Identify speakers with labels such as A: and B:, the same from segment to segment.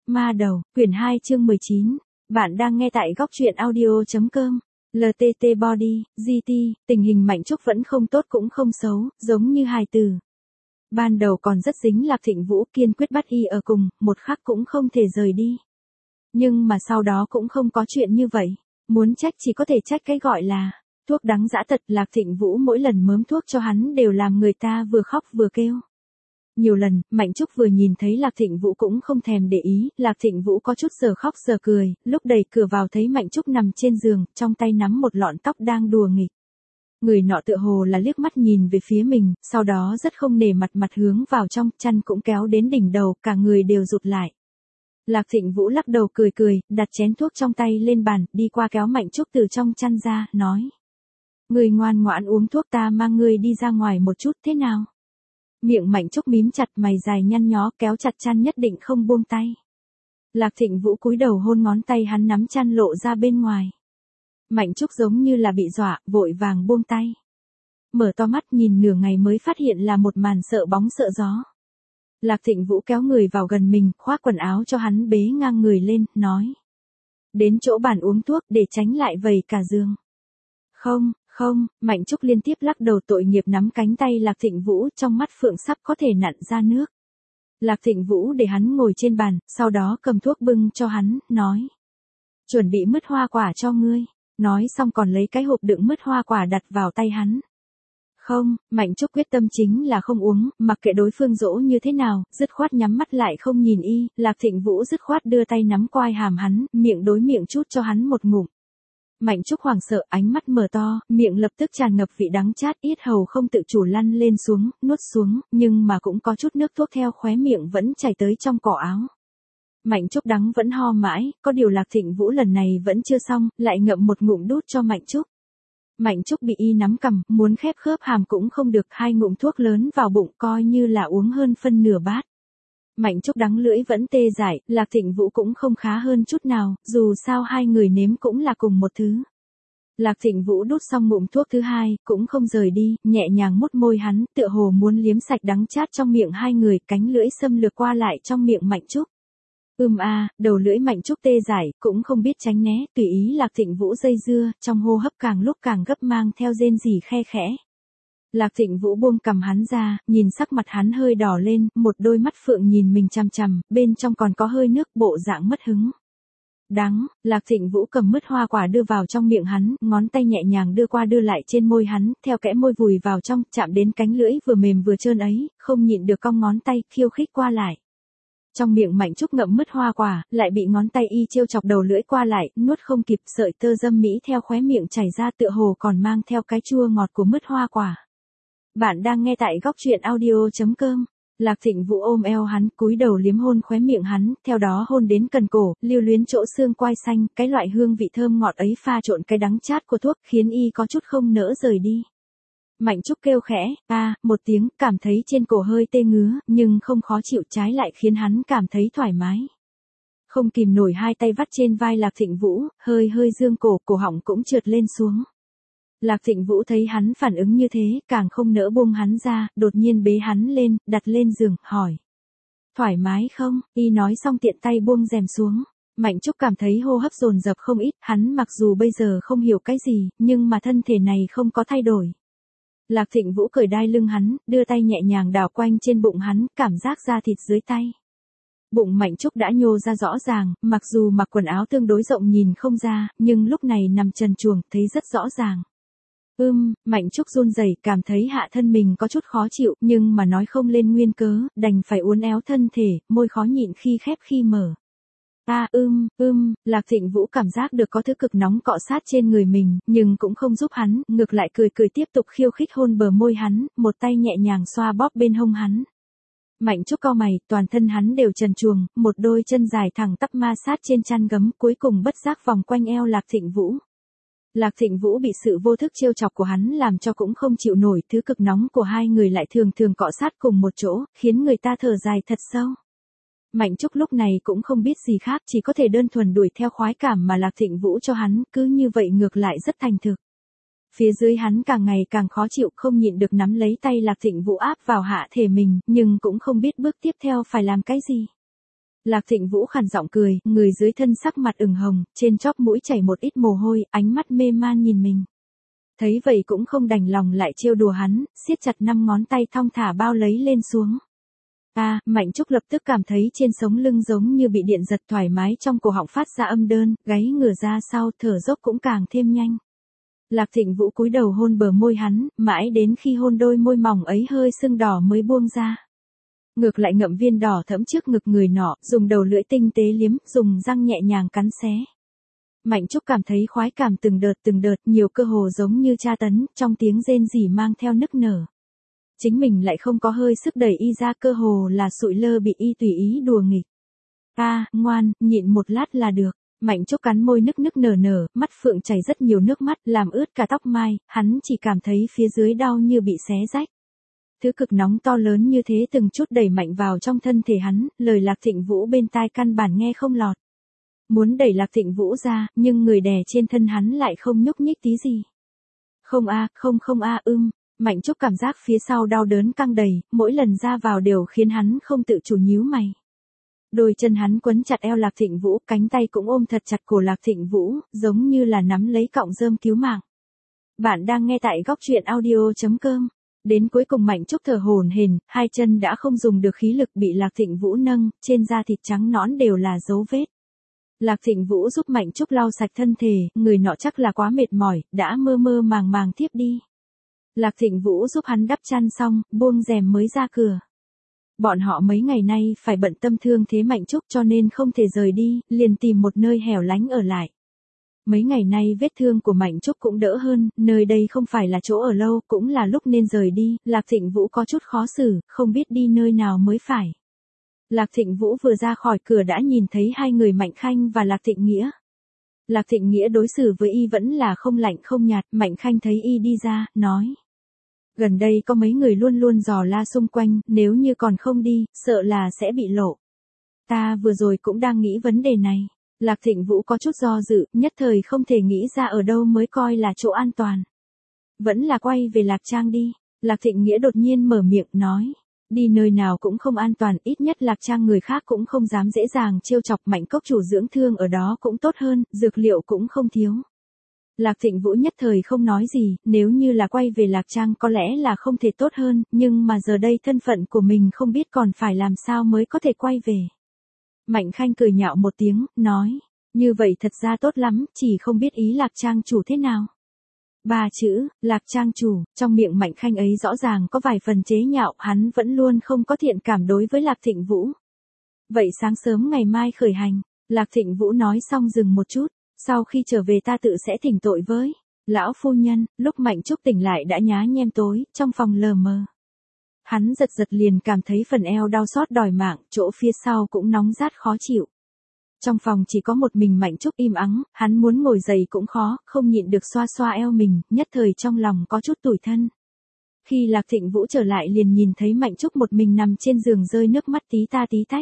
A: Ma đầu, quyển 2 chương 19. Bạn đang nghe tại góc truyện audio.com. LTT Body, GT, tình hình Mạnh Trúc vẫn không tốt cũng không xấu, giống như hài tử. Ban đầu còn rất dính Lạc Thịnh Vũ, kiên quyết bắt y ở cùng, một khắc cũng không thể rời đi. Nhưng mà sau đó cũng không có chuyện như vậy. Muốn trách chỉ có thể trách cái gọi là thuốc đắng dã tật. Lạc Thịnh Vũ mỗi lần mớm thuốc cho hắn đều làm người ta vừa khóc vừa kêu. Nhiều lần, Mạnh Trúc vừa nhìn thấy Lạc Thịnh Vũ cũng không thèm để ý, Lạc Thịnh Vũ có chút giờ khóc giờ cười, lúc đẩy cửa vào thấy Mạnh Trúc nằm trên giường, trong tay nắm một lọn tóc đang đùa nghịch. Người nọ tựa hồ là liếc mắt nhìn về phía mình, sau đó rất không nể mặt hướng vào trong, chăn cũng kéo đến đỉnh đầu, cả người đều rụt lại. Lạc Thịnh Vũ lắc đầu cười, đặt chén thuốc trong tay lên bàn, đi qua kéo Mạnh Trúc từ trong chăn ra, nói. Người ngoan ngoãn uống thuốc, ta mang người đi ra ngoài một chút, thế nào? Miệng Mạnh Trúc mím chặt, mày dài nhăn nhó, kéo chặt chăn nhất định không buông tay. Lạc Thịnh Vũ cúi đầu hôn ngón tay hắn nắm chăn lộ ra bên ngoài. Mạnh Trúc giống như là bị dọa, vội vàng buông tay. Mở to mắt nhìn nửa ngày mới phát hiện là một màn sợ bóng sợ gió. Lạc Thịnh Vũ kéo người vào gần mình, khoác quần áo cho hắn bế ngang người lên, nói. Đến chỗ bàn uống thuốc để tránh lại vầy cả giường. Không, Mạnh Trúc liên tiếp lắc đầu tội nghiệp nắm cánh tay Lạc Thịnh Vũ, trong mắt phượng sắp có thể nặn ra nước. Lạc Thịnh Vũ để hắn ngồi trên bàn, sau đó cầm thuốc bưng cho hắn, nói. Chuẩn bị mứt hoa quả cho ngươi. Nói xong còn lấy cái hộp đựng mứt hoa quả đặt vào tay hắn. Không, Mạnh Trúc quyết tâm chính là không uống, mặc kệ đối phương dỗ như thế nào, dứt khoát nhắm mắt lại không nhìn y, Lạc Thịnh Vũ dứt khoát đưa tay nắm quai hàm hắn, miệng đối miệng chút cho hắn một ngụm. Mạnh Trúc hoảng sợ, ánh mắt mở to, miệng lập tức tràn ngập vị đắng chát, yết hầu không tự chủ lăn lên xuống, nuốt xuống, nhưng mà cũng có chút nước thuốc theo khóe miệng vẫn chảy tới trong cổ áo. Mạnh Trúc đắng vẫn ho mãi, có điều Lạc Thịnh Vũ lần này vẫn chưa xong, lại ngậm một ngụm đút cho Mạnh Trúc. Mạnh Trúc bị y nắm cằm, muốn khép khớp hàm cũng không được, hai ngụm thuốc lớn vào bụng coi như là uống hơn phân nửa bát. Mạnh Trúc đắng lưỡi vẫn tê dại, Lạc Thịnh Vũ cũng không khá hơn chút nào, dù sao hai người nếm cũng là cùng một thứ. Lạc Thịnh Vũ đút xong ngụm thuốc thứ hai, cũng không rời đi, nhẹ nhàng mút môi hắn, tựa hồ muốn liếm sạch đắng chát trong miệng hai người, cánh lưỡi xâm lược qua lại trong miệng Mạnh Trúc. Đầu lưỡi Mạnh Trúc tê dại, cũng không biết tránh né, tùy ý Lạc Thịnh Vũ dây dưa, trong hô hấp càng lúc càng gấp mang theo rên rỉ khe khẽ. Lạc Thịnh Vũ buông cầm hắn ra, nhìn sắc mặt hắn hơi đỏ lên, một đôi mắt phượng nhìn mình chằm chằm, bên trong còn có hơi nước, bộ dạng mất hứng. Đắng, Lạc Thịnh Vũ cầm mứt hoa quả đưa vào trong miệng hắn, ngón tay nhẹ nhàng đưa qua đưa lại trên môi hắn, theo kẽ môi vùi vào trong, chạm đến cánh lưỡi vừa mềm vừa trơn ấy, không nhịn được cong ngón tay, khiêu khích qua lại. Trong miệng Mạnh Trúc ngậm mứt hoa quả, lại bị ngón tay y trêu chọc đầu lưỡi qua lại, nuốt không kịp, sợi tơ dâm mỹ theo khóe miệng chảy ra tựa hồ còn mang theo cái chua ngọt của mứt hoa quả. Bạn đang nghe tại góc truyện audio.com. Lạc Thịnh Vũ ôm eo hắn, cúi đầu liếm hôn khóe miệng hắn, theo đó hôn đến cần cổ, lưu luyến chỗ xương quai xanh, cái loại hương vị thơm ngọt ấy pha trộn cái đắng chát của thuốc, khiến y có chút không nỡ rời đi. Mạnh Trúc kêu khẽ, một tiếng, cảm thấy trên cổ hơi tê ngứa, nhưng không khó chịu, trái lại khiến hắn cảm thấy thoải mái. Không kìm nổi hai tay vắt trên vai Lạc Thịnh Vũ, hơi dương cổ họng cũng trượt lên xuống. Lạc Thịnh Vũ thấy hắn phản ứng như thế, càng không nỡ buông hắn ra, đột nhiên bế hắn lên, đặt lên giường, hỏi. Thoải mái không? Y nói xong tiện tay buông rèm xuống. Mạnh Trúc cảm thấy hô hấp dồn dập không ít, hắn mặc dù bây giờ không hiểu cái gì, nhưng mà thân thể này không có thay đổi. Lạc Thịnh Vũ cởi đai lưng hắn, đưa tay nhẹ nhàng đảo quanh trên bụng hắn, cảm giác da thịt dưới tay. Bụng Mạnh Trúc đã nhô ra rõ ràng, mặc dù mặc quần áo tương đối rộng nhìn không ra, nhưng lúc này nằm trần truồng, thấy rất rõ ràng. Mạnh Trúc run rẩy, cảm thấy hạ thân mình có chút khó chịu, nhưng mà nói không lên nguyên cớ, đành phải uốn éo thân thể, môi khó nhịn khi khép khi mở. Lạc Thịnh Vũ cảm giác được có thứ cực nóng cọ sát trên người mình, nhưng cũng không giúp hắn, ngược lại cười tiếp tục khiêu khích hôn bờ môi hắn, một tay nhẹ nhàng xoa bóp bên hông hắn. Mạnh Trúc cau mày, toàn thân hắn đều trần truồng, một đôi chân dài thẳng tắp ma sát trên chăn gấm, cuối cùng bất giác vòng quanh eo Lạc Thịnh Vũ. Lạc Thịnh Vũ bị sự vô thức trêu chọc của hắn làm cho cũng không chịu nổi, thứ cực nóng của hai người lại thường cọ sát cùng một chỗ, khiến người ta thở dài thật sâu. Mạnh Trúc lúc này cũng không biết gì khác, chỉ có thể đơn thuần đuổi theo khoái cảm mà Lạc Thịnh Vũ cho hắn, cứ như vậy ngược lại rất thành thực. Phía dưới hắn càng ngày càng khó chịu, không nhịn được nắm lấy tay Lạc Thịnh Vũ áp vào hạ thể mình, nhưng cũng không biết bước tiếp theo phải làm cái gì. Lạc Thịnh Vũ khàn giọng cười, người dưới thân sắc mặt ửng hồng, trên chóp mũi chảy một ít mồ hôi, ánh mắt mê man nhìn mình. Thấy vậy cũng không đành lòng lại trêu đùa hắn, siết chặt 5 ngón tay thong thả bao lấy lên xuống. Mạnh Trúc lập tức cảm thấy trên sống lưng giống như bị điện giật, thoải mái trong cổ họng phát ra âm đơn, gáy ngửa ra sau, thở dốc cũng càng thêm nhanh. Lạc Thịnh Vũ cúi đầu hôn bờ môi hắn, mãi đến khi hôn đôi môi mỏng ấy hơi sưng đỏ mới buông ra. Ngược lại ngậm viên đỏ thẫm trước ngực người nọ, dùng đầu lưỡi tinh tế liếm, dùng răng nhẹ nhàng cắn xé. Mạnh Trúc cảm thấy khoái cảm từng đợt, nhiều cơ hồ giống như tra tấn, trong tiếng rên rỉ mang theo nức nở. Chính mình lại không có hơi sức đẩy y ra, cơ hồ là sụi lơ bị y tùy ý đùa nghịch. Ngoan, nhịn một lát là được. Mạnh Trúc cắn môi nức nở, mắt phượng chảy rất nhiều nước mắt, làm ướt cả tóc mai, hắn chỉ cảm thấy phía dưới đau như bị xé rách. Thứ cực nóng to lớn như thế từng chút đẩy mạnh vào trong thân thể hắn, lời Lạc Thịnh Vũ bên tai căn bản nghe không lọt. Muốn đẩy Lạc Thịnh Vũ ra, nhưng người đè trên thân hắn lại không nhúc nhích tí gì. Không. Mạnh Trúc cảm giác phía sau đau đớn căng đầy, mỗi lần ra vào đều khiến hắn không tự chủ nhíu mày. Đôi chân hắn quấn chặt eo Lạc Thịnh Vũ, cánh tay cũng ôm thật chặt cổ Lạc Thịnh Vũ, giống như là nắm lấy cọng rơm cứu mạng. Bạn đang nghe tại góc truyện audio.com. Đến cuối cùng Mạnh Trúc thở hổn hển, hai chân đã không dùng được khí lực bị Lạc Thịnh Vũ nâng, trên da thịt trắng nõn đều là dấu vết. Lạc Thịnh Vũ giúp Mạnh Trúc lau sạch thân thể, người nọ chắc là quá mệt mỏi, đã mơ màng thiếp đi. Lạc Thịnh Vũ giúp hắn đắp chăn xong, buông rèm mới ra cửa. Bọn họ mấy ngày nay phải bận tâm thương thế Mạnh Trúc cho nên không thể rời đi, liền tìm một nơi hẻo lánh ở lại. Mấy ngày nay vết thương của Mạnh Trúc cũng đỡ hơn, nơi đây không phải là chỗ ở lâu, cũng là lúc nên rời đi, Lạc Thịnh Vũ có chút khó xử, không biết đi nơi nào mới phải. Lạc Thịnh Vũ vừa ra khỏi cửa đã nhìn thấy hai người Mạnh Khanh và Lạc Thịnh Nghĩa. Lạc Thịnh Nghĩa đối xử với y vẫn là không lạnh không nhạt, Mạnh Khanh thấy y đi ra, nói. Gần đây có mấy người luôn dò la xung quanh, nếu như còn không đi, sợ là sẽ bị lộ. Ta vừa rồi cũng đang nghĩ vấn đề này. Lạc Thịnh Vũ có chút do dự, nhất thời không thể nghĩ ra ở đâu mới coi là chỗ an toàn. Vẫn là quay về Lạc Trang đi. Lạc Thịnh Nghĩa đột nhiên mở miệng nói. Đi nơi nào cũng không an toàn, ít nhất Lạc Trang người khác cũng không dám dễ dàng trêu chọc, Mạnh cốc chủ dưỡng thương ở đó cũng tốt hơn, dược liệu cũng không thiếu. Lạc Thịnh Vũ nhất thời không nói gì, nếu như là quay về Lạc Trang có lẽ là không thể tốt hơn, nhưng mà giờ đây thân phận của mình không biết còn phải làm sao mới có thể quay về. Mạnh Khanh cười nhạo một tiếng, nói, như vậy thật ra tốt lắm, chỉ không biết ý Lạc Trang chủ thế nào. 3 chữ, Lạc Trang chủ, trong miệng Mạnh Khanh ấy rõ ràng có vài phần chế nhạo, hắn vẫn luôn không có thiện cảm đối với Lạc Thịnh Vũ. Vậy sáng sớm ngày mai khởi hành, Lạc Thịnh Vũ nói xong dừng một chút, sau khi trở về ta tự sẽ thỉnh tội với lão phu nhân. Lúc Mạnh Trúc tỉnh lại đã nhá nhem tối, trong phòng lờ mờ. Hắn giật liền cảm thấy phần eo đau xót đòi mạng, chỗ phía sau cũng nóng rát khó chịu. Trong phòng chỉ có một mình Mạnh Trúc im ắng, hắn muốn ngồi dậy cũng khó, không nhịn được xoa eo mình, nhất thời trong lòng có chút tủi thân. Khi Lạc Thịnh Vũ trở lại liền nhìn thấy Mạnh Trúc một mình nằm trên giường rơi nước mắt tí ta tí tách.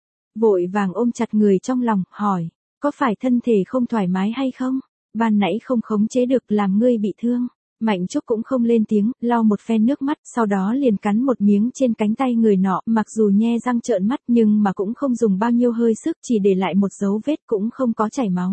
A: Vội vàng ôm chặt người trong lòng, hỏi, có phải thân thể không thoải mái hay không? Ban nãy không khống chế được làm ngươi bị thương. Mạnh Trúc cũng không lên tiếng, lau một phen nước mắt, sau đó liền cắn một miếng trên cánh tay người nọ, mặc dù nhe răng trợn mắt nhưng mà cũng không dùng bao nhiêu hơi sức, chỉ để lại một dấu vết cũng không có chảy máu.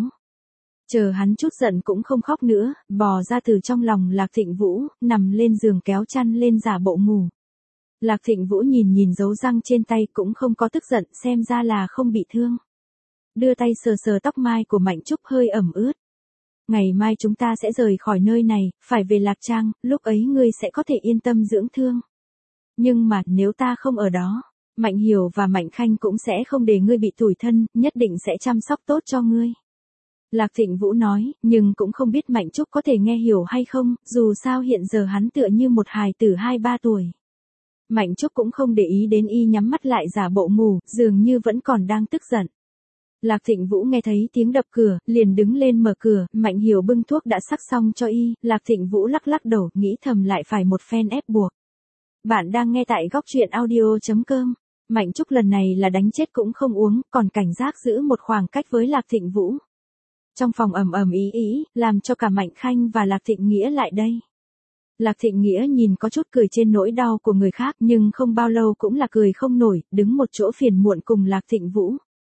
A: Chờ hắn chút giận cũng không khóc nữa, bò ra từ trong lòng Lạc Thịnh Vũ, nằm lên giường kéo chăn lên giả bộ ngủ. Lạc Thịnh Vũ nhìn dấu răng trên tay cũng không có tức giận, xem ra là không bị thương. Đưa tay sờ tóc mai của Mạnh Trúc hơi ẩm ướt. Ngày mai chúng ta sẽ rời khỏi nơi này, phải về Lạc Trang, lúc ấy ngươi sẽ có thể yên tâm dưỡng thương. Nhưng mà nếu ta không ở đó, Mạnh Hiểu và Mạnh Khanh cũng sẽ không để ngươi bị tủi thân, nhất định sẽ chăm sóc tốt cho ngươi. Lạc Thịnh Vũ nói, nhưng cũng không biết Mạnh Trúc có thể nghe hiểu hay không, dù sao hiện giờ hắn tựa như một hài tử 2-3 tuổi. Mạnh Trúc cũng không để ý đến y nhắm mắt lại giả bộ ngủ, dường như vẫn còn đang tức giận. Lạc Thịnh Vũ nghe thấy tiếng đập cửa, liền đứng lên mở cửa, Mạnh Hiểu bưng thuốc đã sắc xong cho y, Lạc Thịnh Vũ lắc đầu, nghĩ thầm lại phải một phen ép buộc. Bạn đang nghe tại góc truyện audio.com. Mạnh Trúc lần này là đánh chết cũng không uống, còn cảnh giác giữ một khoảng cách với Lạc Thịnh Vũ. Trong phòng ầm ý, làm cho cả Mạnh Khanh và Lạc Thịnh Nghĩa lại đây. Lạc Thịnh Nghĩa nhìn có chút cười trên nỗi đau của người khác nhưng không bao lâu cũng là cười không nổi, đứng một chỗ phiền muộn cùng Lạc Thịnh Vũ.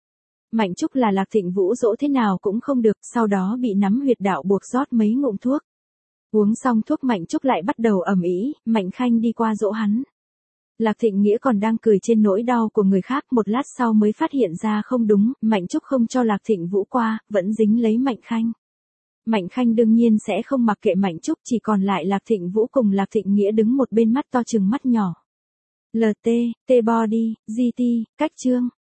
A: Mạnh Trúc là Lạc Thịnh Vũ dỗ thế nào cũng không được, sau đó bị nắm huyệt đạo buộc rót mấy ngụm thuốc. Uống xong thuốc Mạnh Trúc lại bắt đầu ầm ĩ, Mạnh Khanh đi qua dỗ hắn. Lạc Thịnh Nghĩa còn đang cười trên nỗi đau của người khác, một lát sau mới phát hiện ra không đúng, Mạnh Trúc không cho Lạc Thịnh Vũ qua, vẫn dính lấy Mạnh Khanh. Mạnh Khanh đương nhiên sẽ không mặc kệ Mạnh Trúc, chỉ còn lại Lạc Thịnh Vũ cùng Lạc Thịnh Nghĩa đứng một bên mắt to trừng mắt nhỏ. LT, T-Body, GT, cách chương.